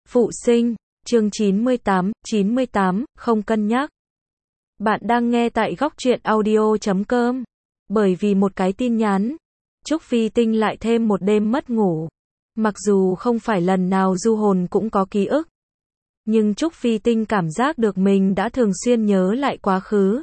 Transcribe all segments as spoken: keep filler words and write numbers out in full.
Phụ sinh, chương chín mươi tám, chín mươi tám, không cân nhắc. Bạn đang nghe tại góc truyện audio chấm com. Bởi vì một cái tin nhắn, Trúc Phi Tinh lại thêm một đêm mất ngủ. Mặc dù không phải lần nào du hồn cũng có ký ức, nhưng Trúc Phi Tinh cảm giác được mình đã thường xuyên nhớ lại quá khứ.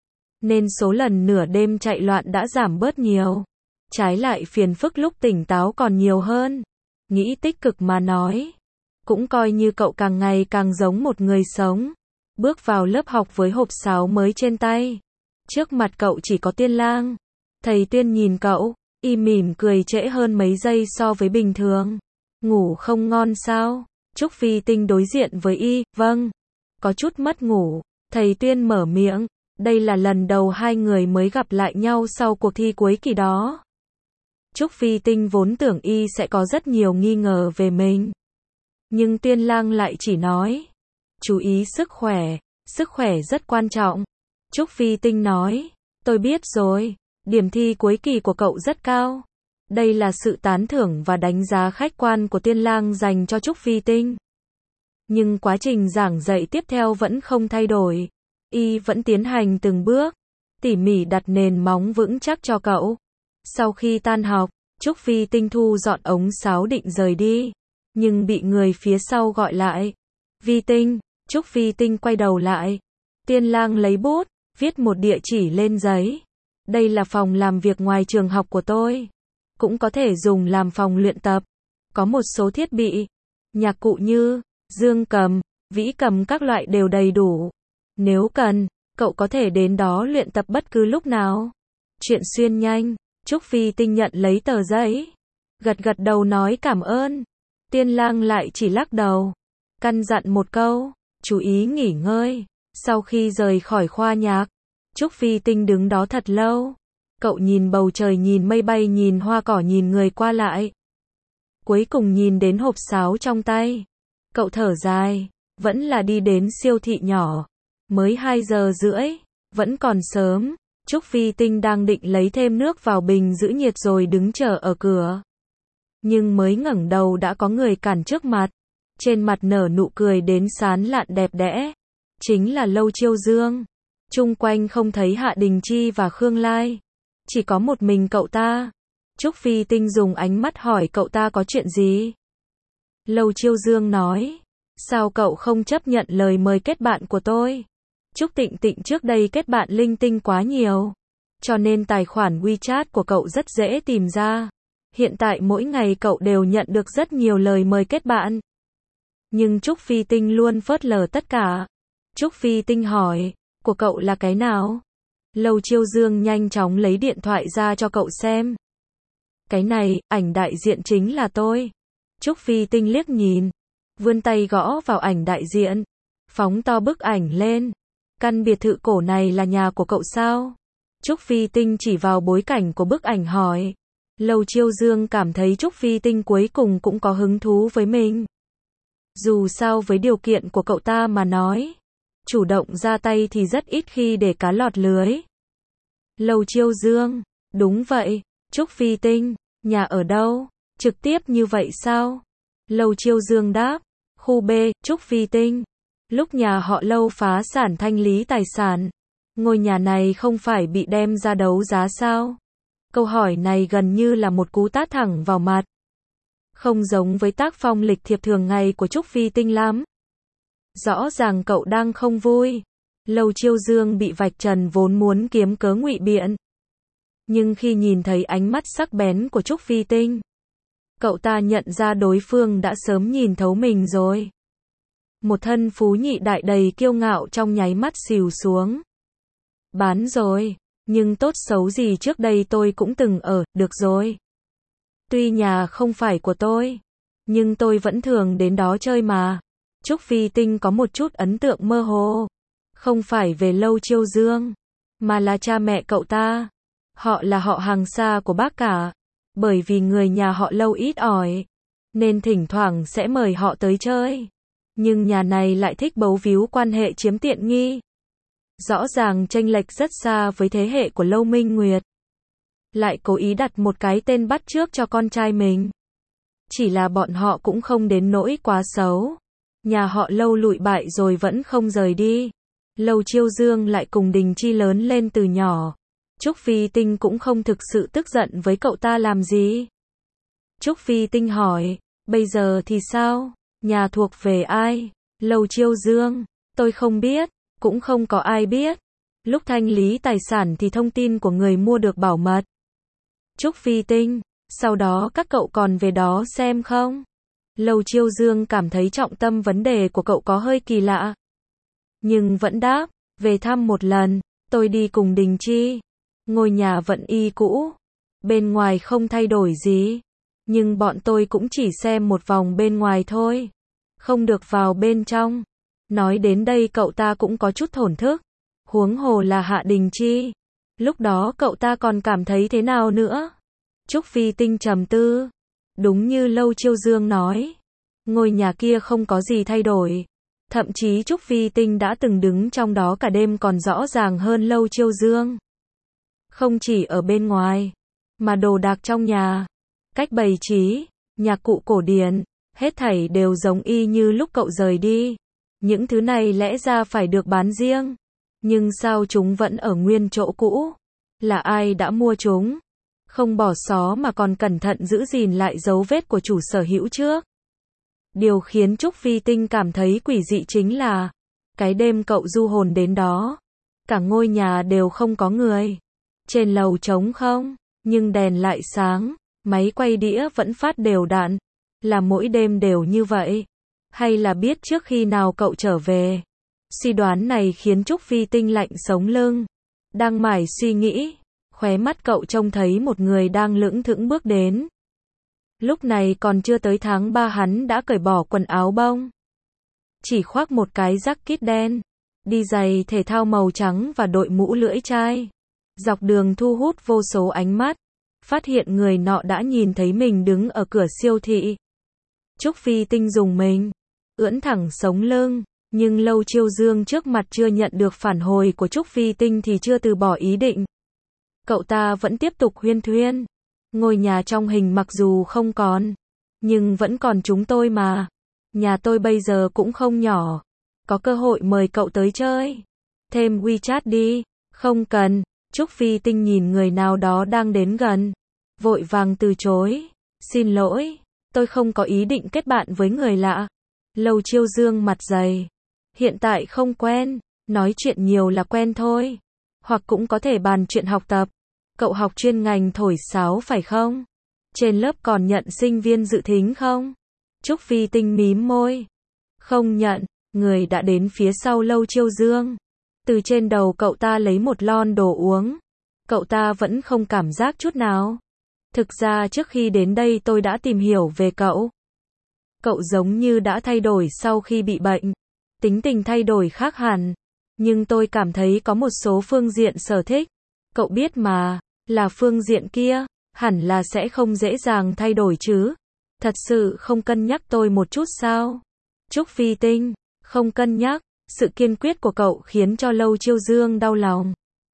Nên số lần nửa đêm chạy loạn đã giảm bớt nhiều. Trái lại phiền phức lúc tỉnh táo còn nhiều hơn. Nghĩ tích cực mà nói, cũng coi như cậu càng ngày càng giống một người sống. Bước vào lớp học với hộp sáo mới trên tay. Trước mặt cậu chỉ có Tiên Lang. Thầy Tuyên nhìn cậu, y mỉm cười trễ hơn mấy giây so với bình thường. Ngủ không ngon sao? Trúc Phi Tinh đối diện với y, vâng. Có chút mất ngủ. Thầy Tuyên mở miệng, đây là lần đầu hai người mới gặp lại nhau sau cuộc thi cuối kỳ đó. Trúc Phi Tinh vốn tưởng y sẽ có rất nhiều nghi ngờ về mình. Nhưng Tiên Lang lại chỉ nói, chú ý sức khỏe, sức khỏe rất quan trọng. Trúc Phi Tinh nói, tôi biết rồi, điểm thi cuối kỳ của cậu rất cao. Đây là sự tán thưởng và đánh giá khách quan của Tiên Lang dành cho Trúc Phi Tinh. Nhưng quá trình giảng dạy tiếp theo vẫn không thay đổi. Y vẫn tiến hành từng bước, tỉ mỉ đặt nền móng vững chắc cho cậu. Sau khi tan học, Trúc Phi Tinh thu dọn ống sáo định rời đi, nhưng bị người phía sau gọi lại. Vi Tinh, Trúc Phi Tinh quay đầu lại. Tiên Lang lấy bút, viết một địa chỉ lên giấy. Đây là phòng làm việc ngoài trường học của tôi. Cũng có thể dùng làm phòng luyện tập. Có một số thiết bị, nhạc cụ như dương cầm, vĩ cầm các loại đều đầy đủ. Nếu cần, cậu có thể đến đó luyện tập bất cứ lúc nào. Chuyện xuyên nhanh. Trúc Phi Tinh nhận lấy tờ giấy, gật gật đầu nói cảm ơn. Tiên Lang lại chỉ lắc đầu, căn dặn một câu, chú ý nghỉ ngơi. Sau khi rời khỏi khoa nhạc, Trúc Phi Tinh đứng đó thật lâu. Cậu nhìn bầu trời, nhìn mây bay, nhìn hoa cỏ, nhìn người qua lại. Cuối cùng nhìn đến hộp sáo trong tay. Cậu thở dài, vẫn là đi đến siêu thị nhỏ. Mới hai giờ rưỡi, vẫn còn sớm. Trúc Phi Tinh đang định lấy thêm nước vào bình giữ nhiệt rồi đứng chờ ở cửa. Nhưng mới ngẩng đầu đã có người cản trước mặt. Trên mặt nở nụ cười đến sán lạn đẹp đẽ. Chính là Lâu Chiêu Dương. Chung quanh không thấy Hạ Đình Chi và Khương Lai. Chỉ có một mình cậu ta. Trúc Phi Tinh dùng ánh mắt hỏi cậu ta có chuyện gì. Lâu Chiêu Dương nói, sao cậu không chấp nhận lời mời kết bạn của tôi? Trúc Tịnh Tịnh trước đây kết bạn linh tinh quá nhiều, cho nên tài khoản WeChat của cậu rất dễ tìm ra. Hiện tại mỗi ngày cậu đều nhận được rất nhiều lời mời kết bạn. Nhưng Trúc Phi Tinh luôn phớt lờ tất cả. Trúc Phi Tinh hỏi, của cậu là cái nào? Lâu Chiêu Dương nhanh chóng lấy điện thoại ra cho cậu xem. Cái này, ảnh đại diện chính là tôi. Trúc Phi Tinh liếc nhìn, vươn tay gõ vào ảnh đại diện, phóng to bức ảnh lên. Căn biệt thự cổ này là nhà của cậu sao? Trúc Phi Tinh chỉ vào bối cảnh của bức ảnh hỏi. Lâu Chiêu Dương cảm thấy Trúc Phi Tinh cuối cùng cũng có hứng thú với mình. Dù sao với điều kiện của cậu ta mà nói, chủ động ra tay thì rất ít khi để cá lọt lưới. Lâu Chiêu Dương, đúng vậy. Trúc Phi Tinh, nhà ở đâu? Trực tiếp như vậy sao? Lâu Chiêu Dương đáp, khu B. Trúc Phi Tinh, lúc nhà họ Lâu phá sản thanh lý tài sản, ngôi nhà này không phải bị đem ra đấu giá sao? Câu hỏi này gần như là một cú tát thẳng vào mặt. Không giống với tác phong lịch thiệp thường ngày của Trúc Phi Tinh lắm. Rõ ràng cậu đang không vui. Lâu Chiêu Dương bị vạch trần vốn muốn kiếm cớ ngụy biện. Nhưng khi nhìn thấy ánh mắt sắc bén của Trúc Phi Tinh, cậu ta nhận ra đối phương đã sớm nhìn thấu mình rồi. Một thân phú nhị đại đầy kiêu ngạo trong nháy mắt xìu xuống. Bán rồi, nhưng tốt xấu gì trước đây tôi cũng từng ở, được rồi. Tuy nhà không phải của tôi, nhưng tôi vẫn thường đến đó chơi mà. Trúc Phi Tinh có một chút ấn tượng mơ hồ. Không phải về Lâu Chiêu Dương, mà là cha mẹ cậu ta. Họ là họ hàng xa của bác cả. Bởi vì người nhà họ Lâu ít ỏi, nên thỉnh thoảng sẽ mời họ tới chơi. Nhưng nhà này lại thích bấu víu quan hệ chiếm tiện nghi. Rõ ràng chênh lệch rất xa với thế hệ của Lâu Minh Nguyệt. Lại cố ý đặt một cái tên bắt chước cho con trai mình. Chỉ là bọn họ cũng không đến nỗi quá xấu. nhà họ Lâu lụi bại rồi vẫn không rời đi. Lâu Chiêu Dương lại cùng Đình Chi lớn lên từ nhỏ. Trúc Phi Tinh cũng không thực sự tức giận với cậu ta làm gì. Trúc Phi Tinh hỏi, bây giờ thì sao? Nhà thuộc về ai? Lâu Chiêu Dương, tôi không biết, cũng không có ai biết. Lúc thanh lý tài sản thì thông tin của người mua được bảo mật. Trúc Phi Tinh, sau đó các cậu còn về đó xem không? Lâu Chiêu Dương cảm thấy trọng tâm vấn đề của cậu có hơi kỳ lạ. Nhưng vẫn đáp, về thăm một lần, tôi đi cùng Đình Chi. Ngôi nhà vẫn y cũ, bên ngoài không thay đổi gì. Nhưng bọn tôi cũng chỉ xem một vòng bên ngoài thôi, không được vào bên trong. Nói đến đây cậu ta cũng có chút thổn thức. Huống hồ là Hạ Đình Chi. Lúc đó cậu ta còn cảm thấy thế nào nữa? Trúc Phi Tinh trầm tư. Đúng như Lâu Chiêu Dương nói, ngôi nhà kia không có gì thay đổi. Thậm chí Trúc Phi Tinh đã từng đứng trong đó cả đêm còn rõ ràng hơn Lâu Chiêu Dương. Không chỉ ở bên ngoài, mà đồ đạc trong nhà, cách bày trí, nhạc cụ cổ điển, hết thảy đều giống y như lúc cậu rời đi. Những thứ này lẽ ra phải được bán riêng, nhưng sao chúng vẫn ở nguyên chỗ cũ? Là ai đã mua chúng? Không bỏ xó mà còn cẩn thận giữ gìn lại dấu vết của chủ sở hữu trước. Điều khiến Trúc Phi Tinh cảm thấy quỷ dị chính là, cái đêm cậu du hồn đến đó, cả ngôi nhà đều không có người. Trên lầu trống không, nhưng đèn lại sáng, máy quay đĩa vẫn phát đều đặn. Là mỗi đêm đều như vậy? Hay là biết trước khi nào cậu trở về? Suy đoán này khiến Trúc Phi Tinh lạnh sống lưng. Đang mải suy nghĩ, khóe mắt cậu trông thấy một người đang lững thững bước đến. Lúc này còn chưa tới tháng ba hắn đã cởi bỏ quần áo bông. Chỉ khoác một cái jacket đen, đi giày thể thao màu trắng và đội mũ lưỡi chai. Dọc đường thu hút vô số ánh mắt. Phát hiện người nọ đã nhìn thấy mình đứng ở cửa siêu thị. Trúc Phi Tinh dùng mình, ưỡn thẳng sống lưng. Nhưng Lâu Chiêu Dương trước mặt chưa nhận được phản hồi của Trúc Phi Tinh thì chưa từ bỏ ý định. Cậu ta vẫn tiếp tục huyên thuyên. Ngôi nhà trong hình mặc dù không còn, nhưng vẫn còn chúng tôi mà. Nhà tôi bây giờ cũng không nhỏ. Có cơ hội mời cậu tới chơi. Thêm WeChat đi. Không cần. Trúc Phi Tinh nhìn người nào đó đang đến gần, vội vàng từ chối. Xin lỗi, tôi không có ý định kết bạn với người lạ. Lâu Chiêu Dương mặt dày. Hiện tại không quen, nói chuyện nhiều là quen thôi. Hoặc cũng có thể bàn chuyện học tập. Cậu học chuyên ngành thổi sáo phải không? Trên lớp còn nhận sinh viên dự thính không? Trúc Phi Tinh mím môi. Không nhận, người đã đến phía sau Lâu Chiêu Dương. Từ trên đầu cậu ta lấy một lon đồ uống. Cậu ta vẫn không cảm giác chút nào. Thực ra trước khi đến đây tôi đã tìm hiểu về cậu. Cậu giống như đã thay đổi sau khi bị bệnh. Tính tình thay đổi khác hẳn. Nhưng tôi cảm thấy có một số phương diện sở thích. Cậu biết mà, là phương diện kia, hẳn là sẽ không dễ dàng thay đổi chứ. Thật sự không cân nhắc tôi một chút sao? Trúc Phi Tinh, không cân nhắc. Sự kiên quyết của cậu khiến cho Lâu Chiêu Dương đau lòng.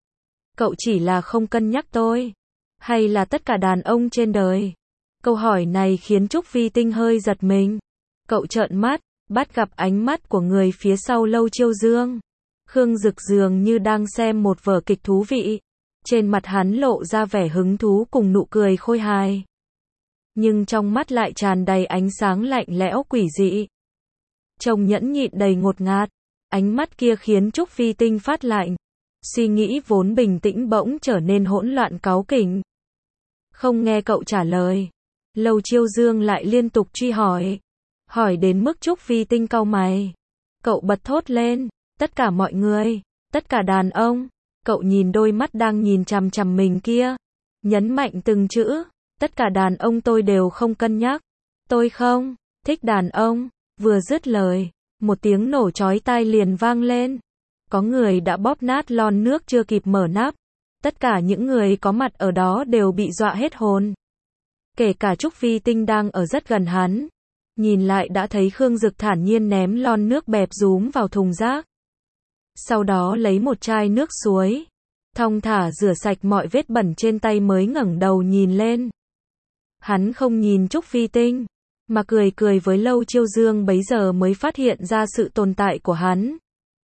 Cậu chỉ là không cân nhắc tôi, hay là tất cả đàn ông trên đời? Câu hỏi này khiến Trúc Phi Tinh hơi giật mình. Cậu trợn mắt, bắt gặp ánh mắt của người phía sau Lâu Chiêu Dương. Khương Dực dường như đang xem một vở kịch thú vị. Trên mặt hắn lộ ra vẻ hứng thú cùng nụ cười khôi hài. Nhưng trong mắt lại tràn đầy ánh sáng lạnh lẽo quỷ dị. Trông nhẫn nhịn đầy ngột ngạt. Ánh mắt kia khiến Trúc Phi Tinh phát lạnh. Suy nghĩ vốn bình tĩnh bỗng trở nên hỗn loạn cáu kỉnh. Không nghe cậu trả lời. Lâu Chiêu Dương lại liên tục truy hỏi. Hỏi đến mức Trúc Phi Tinh cau mày. Cậu bật thốt lên. Tất cả mọi người. Tất cả đàn ông. Cậu nhìn đôi mắt đang nhìn chằm chằm mình kia. Nhấn mạnh từng chữ. Tất cả đàn ông tôi đều không cân nhắc. Tôi không thích đàn ông. Vừa dứt lời, một tiếng nổ chói tai liền vang lên. Có người đã bóp nát lon nước chưa kịp mở nắp. Tất cả những người có mặt ở đó đều bị dọa hết hồn. Kể cả Trúc Phi Tinh đang ở rất gần hắn. Nhìn lại đã thấy Khương Dực thản nhiên ném lon nước bẹp rúm vào thùng rác. Sau đó lấy một chai nước suối. Thong thả rửa sạch mọi vết bẩn trên tay mới ngẩng đầu nhìn lên. Hắn không nhìn Trúc Phi Tinh, mà cười cười với Lâu Chiêu Dương bấy giờ mới phát hiện ra sự tồn tại của hắn.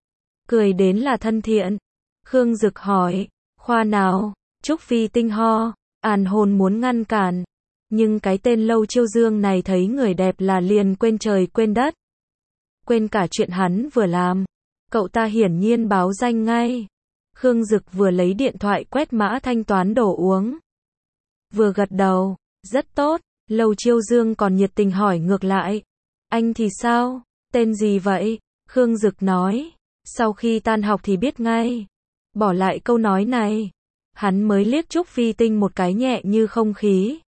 Cười đến là thân thiện. Khương Dực hỏi, khoa nào? Trúc Phi Tinh ho, An Hồn muốn ngăn cản. Nhưng cái tên Lâu Chiêu Dương này thấy người đẹp là liền quên trời quên đất. Quên cả chuyện hắn vừa làm. Cậu ta hiển nhiên báo danh ngay. Khương Dực vừa lấy điện thoại quét mã thanh toán đồ uống. Vừa gật đầu, rất tốt. Lâu Chiêu Dương còn nhiệt tình hỏi ngược lại. Anh thì sao? Tên gì vậy? Khương Dực nói. Sau khi tan học thì biết ngay. Bỏ lại câu nói này. Hắn mới liếc Trúc Phi Tinh một cái nhẹ như không khí.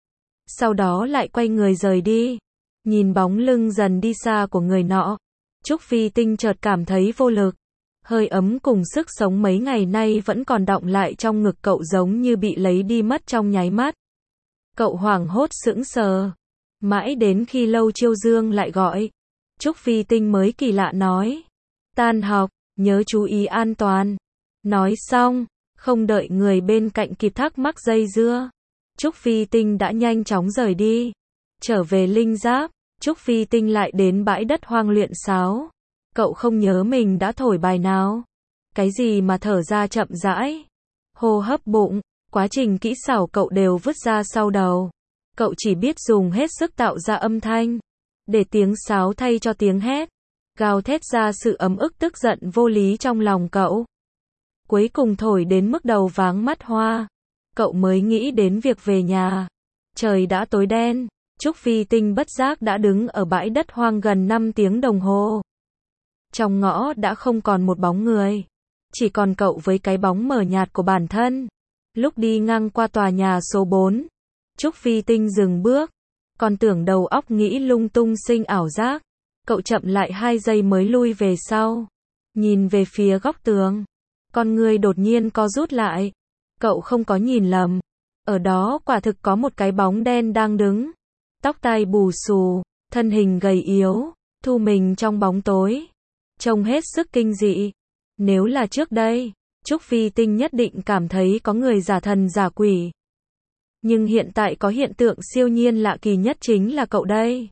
Sau đó lại quay người rời đi. Nhìn bóng lưng dần đi xa của người nọ. Trúc Phi Tinh chợt cảm thấy vô lực. Hơi ấm cùng sức sống mấy ngày nay vẫn còn đọng lại trong ngực cậu giống như bị lấy đi mất trong nháy mắt. Cậu hoảng hốt sững sờ. Mãi đến khi Lâu Chiêu Dương lại gọi. Trúc Phi Tinh mới kỳ lạ nói. Tan học, nhớ chú ý an toàn. Nói xong, không đợi người bên cạnh kịp thắc mắc dây dưa. Trúc Phi Tinh đã nhanh chóng rời đi. Trở về Linh Giáp, Trúc Phi Tinh lại đến bãi đất hoang luyện sáo. Cậu không nhớ mình đã thổi bài nào. Cái gì mà thở ra chậm rãi. Hô hấp bụng, quá trình kỹ xảo cậu đều vứt ra sau đầu. Cậu chỉ biết dùng hết sức tạo ra âm thanh. Để tiếng sáo thay cho tiếng hét. Gào thét ra sự ấm ức tức giận vô lý trong lòng cậu. Cuối cùng thổi đến mức đầu váng mắt hoa. Cậu mới nghĩ đến việc về nhà. Trời đã tối đen. Trúc Phi Tinh bất giác đã đứng ở bãi đất hoang gần năm tiếng đồng hồ. Trong ngõ đã không còn một bóng người. Chỉ còn cậu với cái bóng mờ nhạt của bản thân. Lúc đi ngang qua tòa nhà số bốn. Trúc Phi Tinh dừng bước. Còn tưởng đầu óc nghĩ lung tung sinh ảo giác. Cậu chậm lại hai giây mới lui về sau. Nhìn về phía góc tường. Con người đột nhiên co rút lại. Cậu không có nhìn lầm. Ở đó quả thực có một cái bóng đen đang đứng. Tóc tai bù xù, thân hình gầy yếu, thu mình trong bóng tối. Trông hết sức kinh dị. Nếu là trước đây, Trúc Phi Tinh nhất định cảm thấy có người giả thần giả quỷ. Nhưng hiện tại có hiện tượng siêu nhiên lạ kỳ nhất chính là cậu đây.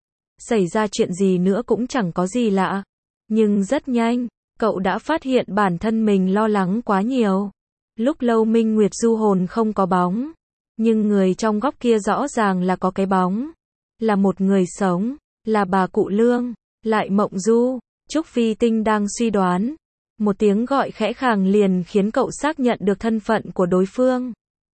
Xảy ra chuyện gì nữa cũng chẳng có gì lạ. Nhưng rất nhanh, cậu đã phát hiện bản thân mình lo lắng quá nhiều. Lúc Lâu Minh Nguyệt du hồn không có bóng. Nhưng người trong góc kia rõ ràng là có cái bóng. Là một người sống. Là bà cụ Lương. Lại Mộng Du. Trúc Phi Tinh đang suy đoán. Một tiếng gọi khẽ khàng liền khiến cậu xác nhận được thân phận của đối phương.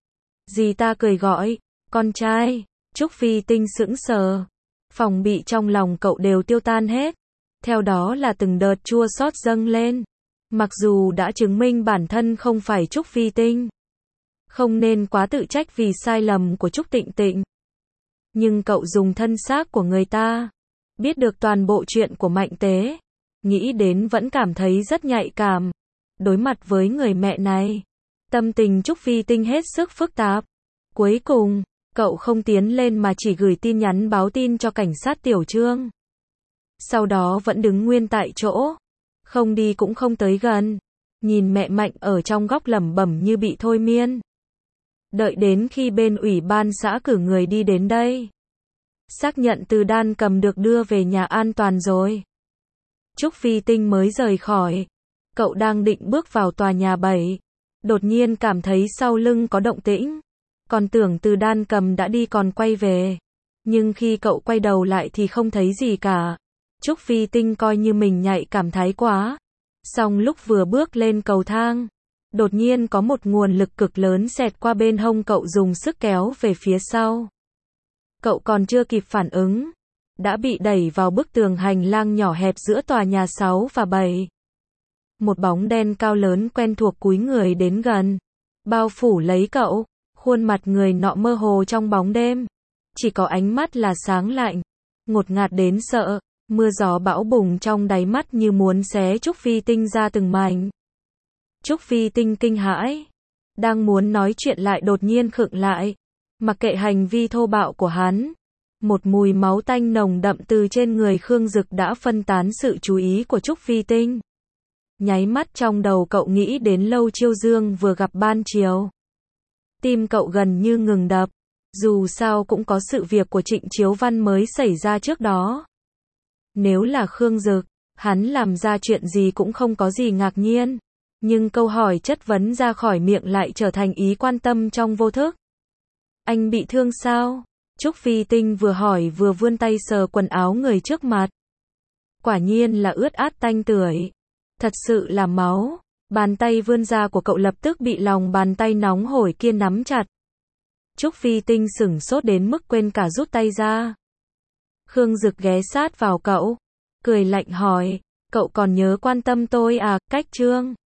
Dì ta cười gọi. Con trai. Trúc Phi Tinh sững sờ. Phòng bị trong lòng cậu đều tiêu tan hết. Theo đó là từng đợt chua xót dâng lên. Mặc dù đã chứng minh bản thân không phải Trúc Phi Tinh. Không nên quá tự trách vì sai lầm của Trúc Tịnh Tịnh. Nhưng cậu dùng thân xác của người ta. Biết được toàn bộ chuyện của Mạnh Tế. Nghĩ đến vẫn cảm thấy rất nhạy cảm. Đối mặt với người mẹ này. Tâm tình Trúc Phi Tinh hết sức phức tạp. Cuối cùng, cậu không tiến lên mà chỉ gửi tin nhắn báo tin cho cảnh sát Tiểu Trương. Sau đó vẫn đứng nguyên tại chỗ. Không đi cũng không tới gần. Nhìn mẹ Mạnh ở trong góc lẩm bẩm như bị thôi miên. Đợi đến khi bên ủy ban xã cử người đi đến đây. Xác nhận Từ Đan Cầm được đưa về nhà an toàn rồi. Trúc Phi Tinh mới rời khỏi. Cậu đang định bước vào tòa nhà bảy. Đột nhiên cảm thấy sau lưng có động tĩnh. Còn tưởng Từ Đan Cầm đã đi còn quay về. Nhưng khi cậu quay đầu lại thì không thấy gì cả. Trúc Phi Tinh coi như mình nhạy cảm thái quá. Xong lúc vừa bước lên cầu thang. Đột nhiên có một nguồn lực cực lớn xẹt qua bên hông cậu dùng sức kéo về phía sau. Cậu còn chưa kịp phản ứng. Đã bị đẩy vào bức tường hành lang nhỏ hẹp giữa tòa nhà sáu và bảy. Một bóng đen cao lớn quen thuộc cúi người đến gần. Bao phủ lấy cậu. Khuôn mặt người nọ mơ hồ trong bóng đêm. Chỉ có ánh mắt là sáng lạnh. Ngột ngạt đến sợ. Mưa gió bão bùng trong đáy mắt như muốn xé Trúc Phi Tinh ra từng mảnh. Trúc Phi Tinh kinh hãi. Đang muốn nói chuyện lại đột nhiên khựng lại. Mặc kệ hành vi thô bạo của hắn. Một mùi máu tanh nồng đậm từ trên người Khương Dực đã phân tán sự chú ý của Trúc Phi Tinh. Nháy mắt trong đầu cậu nghĩ đến Lâu Chiêu Dương vừa gặp ban chiều. Tim cậu gần như ngừng đập. Dù sao cũng có sự việc của Trịnh Chiếu Văn mới xảy ra trước đó. Nếu là Khương Dực, hắn làm ra chuyện gì cũng không có gì ngạc nhiên. Nhưng câu hỏi chất vấn ra khỏi miệng lại trở thành ý quan tâm trong vô thức. Anh bị thương sao? Trúc Phi Tinh vừa hỏi vừa vươn tay sờ quần áo người trước mặt. Quả nhiên là ướt át tanh tưởi. Thật sự là máu. Bàn tay vươn ra của cậu lập tức bị lòng bàn tay nóng hổi kia nắm chặt. Trúc Phi Tinh sửng sốt đến mức quên cả rút tay ra. Khương Dực ghé sát vào cậu, cười lạnh hỏi, cậu còn nhớ quan tâm tôi à, Cách Trương?